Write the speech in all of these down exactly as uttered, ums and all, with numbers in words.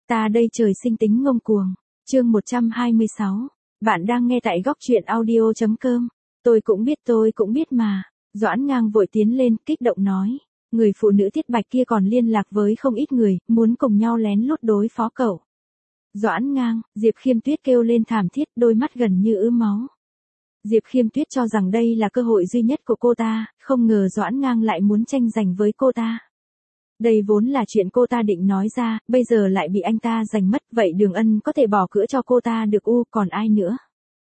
Ta đây trời sinh tính ngông cuồng. Chương một trăm hai mươi sáu. Bạn đang nghe tại góc truyện audio chấm com. Tôi cũng biết tôi cũng biết mà. Doãn Ngang vội tiến lên, kích động nói. Người phụ nữ Tiết Bạch kia còn liên lạc với không ít người, muốn cùng nhau lén lút đối phó cậu. Doãn Ngang, Diệp Khiêm Tuyết kêu lên thảm thiết, đôi mắt gần như ứa máu. Diệp Khiêm Tuyết cho rằng đây là cơ hội duy nhất của cô ta, không ngờ Doãn Ngang lại muốn tranh giành với cô ta. Đây vốn là chuyện cô ta định nói ra, bây giờ lại bị anh ta giành mất, vậy Đường Ân có thể bỏ cửa cho cô ta được u, còn ai nữa?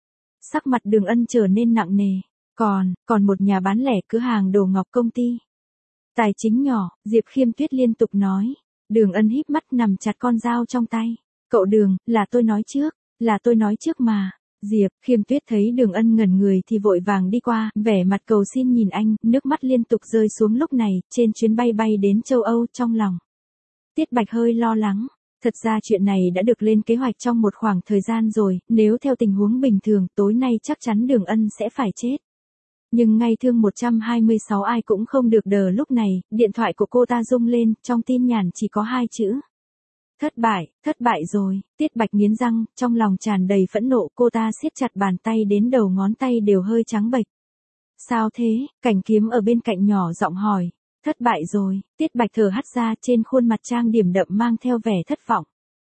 Sắc mặt Đường Ân trở nên nặng nề, còn, còn một nhà bán lẻ cửa hàng đồ ngọc công ty. Tài chính nhỏ, Diệp Khiêm Tuyết liên tục nói. Đường Ân híp mắt nằm chặt con dao trong tay. Cậu Đường, là tôi nói trước, là tôi nói trước mà. Diệp Khiêm Tuyết thấy Đường Ân ngẩn người thì vội vàng đi qua, vẻ mặt cầu xin nhìn anh, nước mắt liên tục rơi xuống lúc này, trên chuyến bay bay đến châu Âu trong lòng. Tiết Bạch hơi lo lắng, thật ra chuyện này đã được lên kế hoạch trong một khoảng thời gian rồi, nếu theo tình huống bình thường, tối nay chắc chắn Đường Ân sẽ phải chết. Nhưng ngay thương một trăm hai mươi sáu ai cũng không được đờ lúc này, điện thoại của cô ta rung lên, trong tin nhắn chỉ có hai chữ. Thất bại, thất bại rồi, Tiết Bạch nghiến răng, trong lòng tràn đầy phẫn nộ, cô ta siết chặt bàn tay đến đầu ngón tay đều hơi trắng bệch. Sao thế? Cảnh Kiếm ở bên cạnh nhỏ giọng hỏi. Thất bại rồi, Tiết Bạch thở hắt ra, trên khuôn mặt trang điểm đậm mang theo vẻ thất vọng.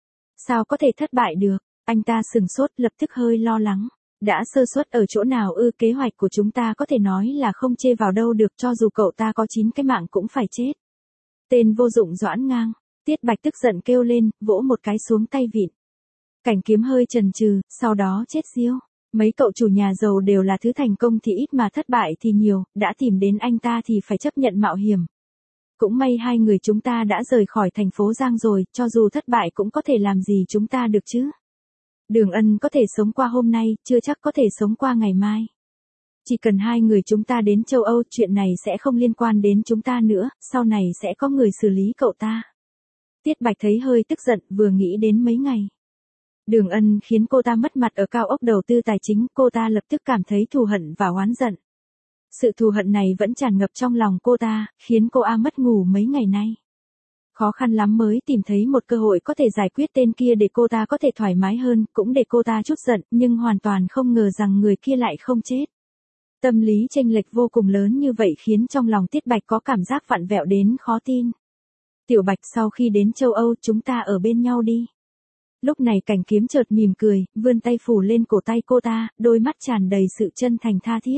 Sao có thể thất bại được? Anh ta sừng sốt, lập tức hơi lo lắng. Đã sơ suất ở chỗ nào ư? Kế hoạch của chúng ta có thể nói là không chê vào đâu được, cho dù cậu ta có chín cái mạng cũng phải chết. Tên vô dụng Doãn Ngang. Tiết Bạch tức giận kêu lên, vỗ một cái xuống tay vịn. Cảnh Kiếm hơi chần chừ, sau đó chết diêu. Mấy cậu chủ nhà giàu đều là thứ thành công thì ít mà thất bại thì nhiều, đã tìm đến anh ta thì phải chấp nhận mạo hiểm. Cũng may hai người chúng ta đã rời khỏi thành phố Giang rồi, cho dù thất bại cũng có thể làm gì chúng ta được chứ. Đường Ân có thể sống qua hôm nay, chưa chắc có thể sống qua ngày mai. Chỉ cần hai người chúng ta đến châu Âu, chuyện này sẽ không liên quan đến chúng ta nữa, sau này sẽ có người xử lý cậu ta. Tiết Bạch thấy hơi tức giận, vừa nghĩ đến mấy ngày. Đường Ân khiến cô ta mất mặt ở cao ốc đầu tư tài chính, cô ta lập tức cảm thấy thù hận và oán giận. Sự thù hận này vẫn tràn ngập trong lòng cô ta, khiến cô A mất ngủ mấy ngày nay. Khó khăn lắm mới tìm thấy một cơ hội có thể giải quyết tên kia để cô ta có thể thoải mái hơn, cũng để cô ta chút giận, nhưng hoàn toàn không ngờ rằng người kia lại không chết. Tâm lý chênh lệch vô cùng lớn như vậy khiến trong lòng Tiết Bạch có cảm giác vặn vẹo đến khó tin. Tiểu Bạch, sau khi đến châu Âu chúng ta ở bên nhau đi. Lúc này Cảnh Kiếm chợt mỉm cười, vươn tay phủ lên cổ tay cô ta, đôi mắt tràn đầy sự chân thành tha thiết.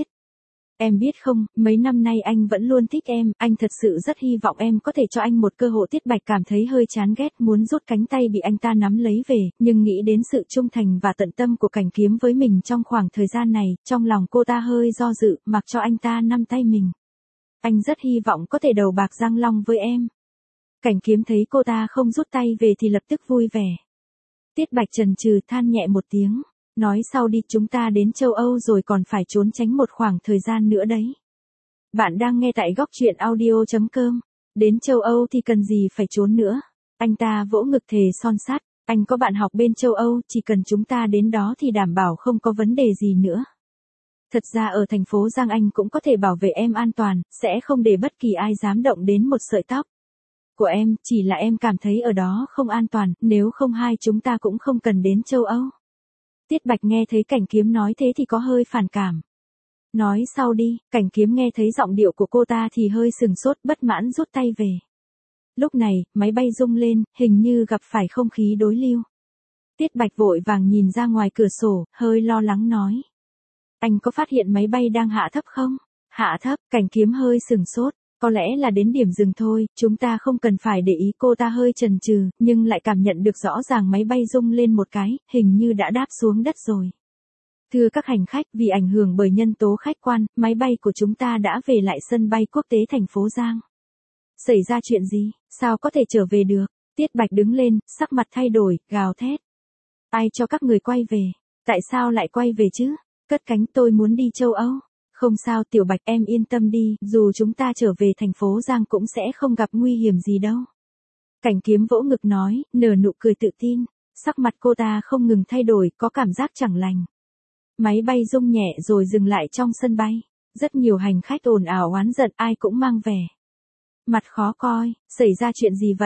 Em biết không, mấy năm nay anh vẫn luôn thích em, anh thật sự rất hy vọng em có thể cho anh một cơ hội. Tiết Bạch cảm thấy hơi chán ghét, muốn rút cánh tay bị anh ta nắm lấy về, nhưng nghĩ đến sự trung thành và tận tâm của Cảnh Kiếm với mình trong khoảng thời gian này, trong lòng cô ta hơi do dự, mặc cho anh ta nắm tay mình. Anh rất hy vọng có thể đầu bạc răng long với em. Cảnh Kiếm thấy cô ta không rút tay về thì lập tức vui vẻ. Tiết Bạch chần chừ than nhẹ một tiếng, nói sau đi, chúng ta đến châu Âu rồi còn phải trốn tránh một khoảng thời gian nữa đấy. Bạn đang nghe tại góc truyện audio chấm com. Đến châu Âu thì cần gì phải trốn nữa. Anh ta vỗ ngực thề son sắt, anh có bạn học bên châu Âu, chỉ cần chúng ta đến đó thì đảm bảo không có vấn đề gì nữa. Thật ra ở thành phố Giang anh cũng có thể bảo vệ em an toàn, sẽ không để bất kỳ ai dám động đến một sợi tóc của em, chỉ là em cảm thấy ở đó không an toàn, nếu không hai chúng ta cũng không cần đến châu Âu. Tiết Bạch nghe thấy Cảnh Kiếm nói thế thì có hơi phản cảm. Nói sau đi, Cảnh Kiếm nghe thấy giọng điệu của cô ta thì hơi sừng sốt, bất mãn rút tay về. Lúc này, máy bay rung lên, hình như gặp phải không khí đối lưu. Tiết Bạch vội vàng nhìn ra ngoài cửa sổ, hơi lo lắng nói. Anh có phát hiện máy bay đang hạ thấp không? Hạ thấp, Cảnh Kiếm hơi sừng sốt. Có lẽ là đến điểm dừng thôi, chúng ta không cần phải để ý. Cô ta hơi chần chừ, nhưng lại cảm nhận được rõ ràng máy bay rung lên một cái, hình như đã đáp xuống đất rồi. Thưa các hành khách, vì ảnh hưởng bởi nhân tố khách quan, máy bay của chúng ta đã về lại sân bay quốc tế thành phố Giang. Xảy ra chuyện gì? Sao có thể trở về được? Tiết Bạch đứng lên, sắc mặt thay đổi, gào thét. Ai cho các người quay về? Tại sao lại quay về chứ? Cất cánh, tôi muốn đi châu Âu. Không sao Tiểu Bạch, em yên tâm đi, dù chúng ta trở về thành phố Giang cũng sẽ không gặp nguy hiểm gì đâu. Cảnh Kiếm vỗ ngực nói, nở nụ cười tự tin, sắc mặt cô ta không ngừng thay đổi, có cảm giác chẳng lành. Máy bay rung nhẹ rồi dừng lại trong sân bay, rất nhiều hành khách ồn ào oán giận, ai cũng mang vẻ mặt khó coi. Xảy ra chuyện gì vậy?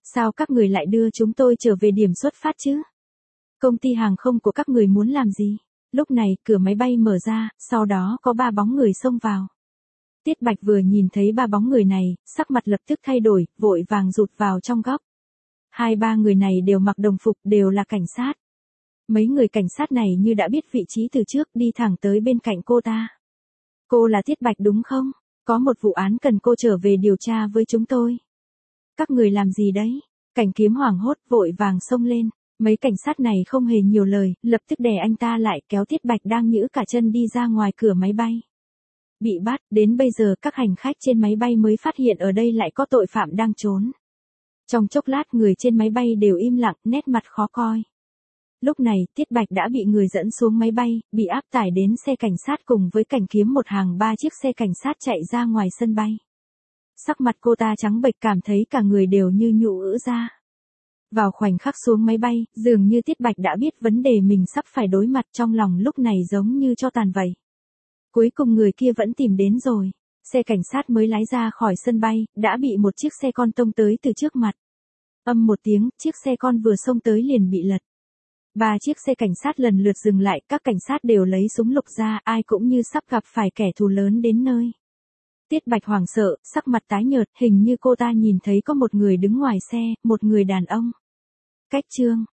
Sao các người lại đưa chúng tôi trở về điểm xuất phát chứ? Công ty hàng không của các người muốn làm gì? Lúc này, cửa máy bay mở ra, sau đó có ba bóng người xông vào. Tiết Bạch vừa nhìn thấy ba bóng người này, sắc mặt lập tức thay đổi, vội vàng rụt vào trong góc. Hai ba người này đều mặc đồng phục, đều là cảnh sát. Mấy người cảnh sát này như đã biết vị trí từ trước, đi thẳng tới bên cạnh cô ta. Cô là Tiết Bạch đúng không? Có một vụ án cần cô trở về điều tra với chúng tôi. Các người làm gì đấy? Cảnh Kiếm hoảng hốt, vội vàng xông lên. Mấy cảnh sát này không hề nhiều lời, lập tức đè anh ta lại, kéo Tiết Bạch đang nhữ cả chân đi ra ngoài cửa máy bay. Bị bắt, đến bây giờ các hành khách trên máy bay mới phát hiện ở đây lại có tội phạm đang trốn. Trong chốc lát người trên máy bay đều im lặng, nét mặt khó coi. Lúc này, Tiết Bạch đã bị người dẫn xuống máy bay, bị áp tải đến xe cảnh sát cùng với Cảnh Kiếm một hàng ba chiếc xe cảnh sát chạy ra ngoài sân bay. Sắc mặt cô ta trắng bệch, cảm thấy cả người đều như nhũ ữ ra. Vào khoảnh khắc xuống máy bay, dường như Tiết Bạch đã biết vấn đề mình sắp phải đối mặt, trong lòng lúc này giống như cho tàn vậy. Cuối cùng người kia vẫn tìm đến rồi. Xe cảnh sát mới lái ra khỏi sân bay, đã bị một chiếc xe con tông tới từ trước mặt. Âm một tiếng, chiếc xe con vừa xông tới liền bị lật. Ba chiếc xe cảnh sát lần lượt dừng lại, các cảnh sát đều lấy súng lục ra, ai cũng như sắp gặp phải kẻ thù lớn đến nơi. Tiết Bạch hoảng sợ, sắc mặt tái nhợt, hình như cô ta nhìn thấy có một người đứng ngoài xe, một người đàn ông. Cách chương